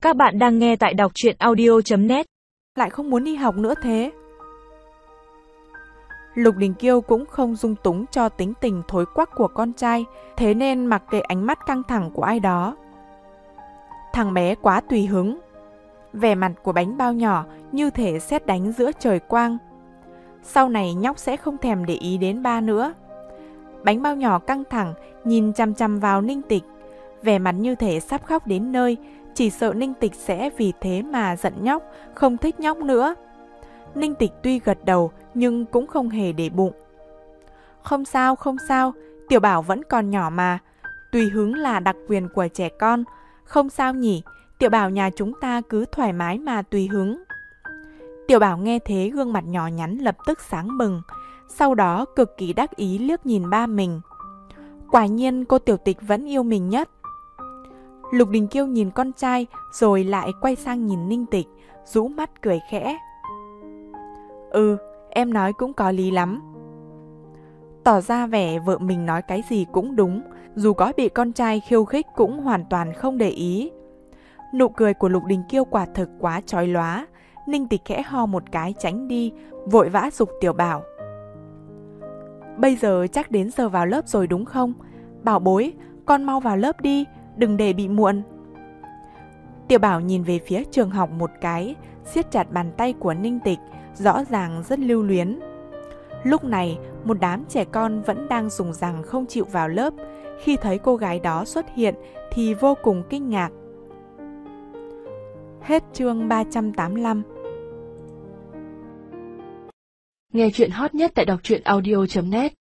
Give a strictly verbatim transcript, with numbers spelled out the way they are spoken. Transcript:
Các bạn đang nghe tại đọc truyện audio chấm net. Lại không muốn đi học nữa thế? Lục Đình Kiêu cũng không dung túng cho tính tình thối quắc của con trai, thế nên mặc kệ ánh mắt căng thẳng của ai đó. Thằng bé quá tùy hứng. Vẻ mặt của bánh bao nhỏ như thể sét đánh giữa trời quang. Sau này nhóc sẽ không thèm để ý đến ba nữa. Bánh bao nhỏ căng thẳng nhìn chằm chằm vào Ninh Tịch, vẻ mặt như thể sắp khóc đến nơi, chỉ sợ Ninh Tịch sẽ vì thế mà giận nhóc, không thích nhóc nữa. Ninh Tịch tuy gật đầu nhưng cũng không hề để bụng. Không sao, không sao, Tiểu Bảo vẫn còn nhỏ mà, tùy hứng là đặc quyền của trẻ con. Không sao nhỉ, Tiểu Bảo nhà chúng ta cứ thoải mái mà tùy hứng. Tiểu Bảo nghe thế gương mặt nhỏ nhắn lập tức sáng bừng, sau đó cực kỳ đắc ý liếc nhìn ba mình. Quả nhiên cô Tiểu Tịch vẫn yêu mình nhất. Lục Đình Kiêu nhìn con trai rồi lại quay sang nhìn Ninh Tịch, rũ mắt cười khẽ. Ừ, em nói cũng có lý lắm. Tỏ ra vẻ vợ mình nói cái gì cũng đúng, dù có bị con trai khiêu khích cũng hoàn toàn không để ý. Nụ cười của Lục Đình Kiêu quả thực quá chói lóa. Ninh Tịch khẽ ho một cái tránh đi, vội vã giục Tiểu Bảo. Bây giờ chắc đến giờ vào lớp rồi đúng không? Bảo bối, con mau vào lớp đi, đừng để bị muộn. Tiểu Bảo nhìn về phía trường học một cái, siết chặt bàn tay của Ninh Tịch, rõ ràng rất lưu luyến. Lúc này, một đám trẻ con vẫn đang rùng rằng không chịu vào lớp. Khi thấy cô gái đó xuất hiện thì vô cùng kinh ngạc. Hết chương ba trăm tám mươi lăm. Nghe chuyện hot nhất tại đọc truyện audio chấm net.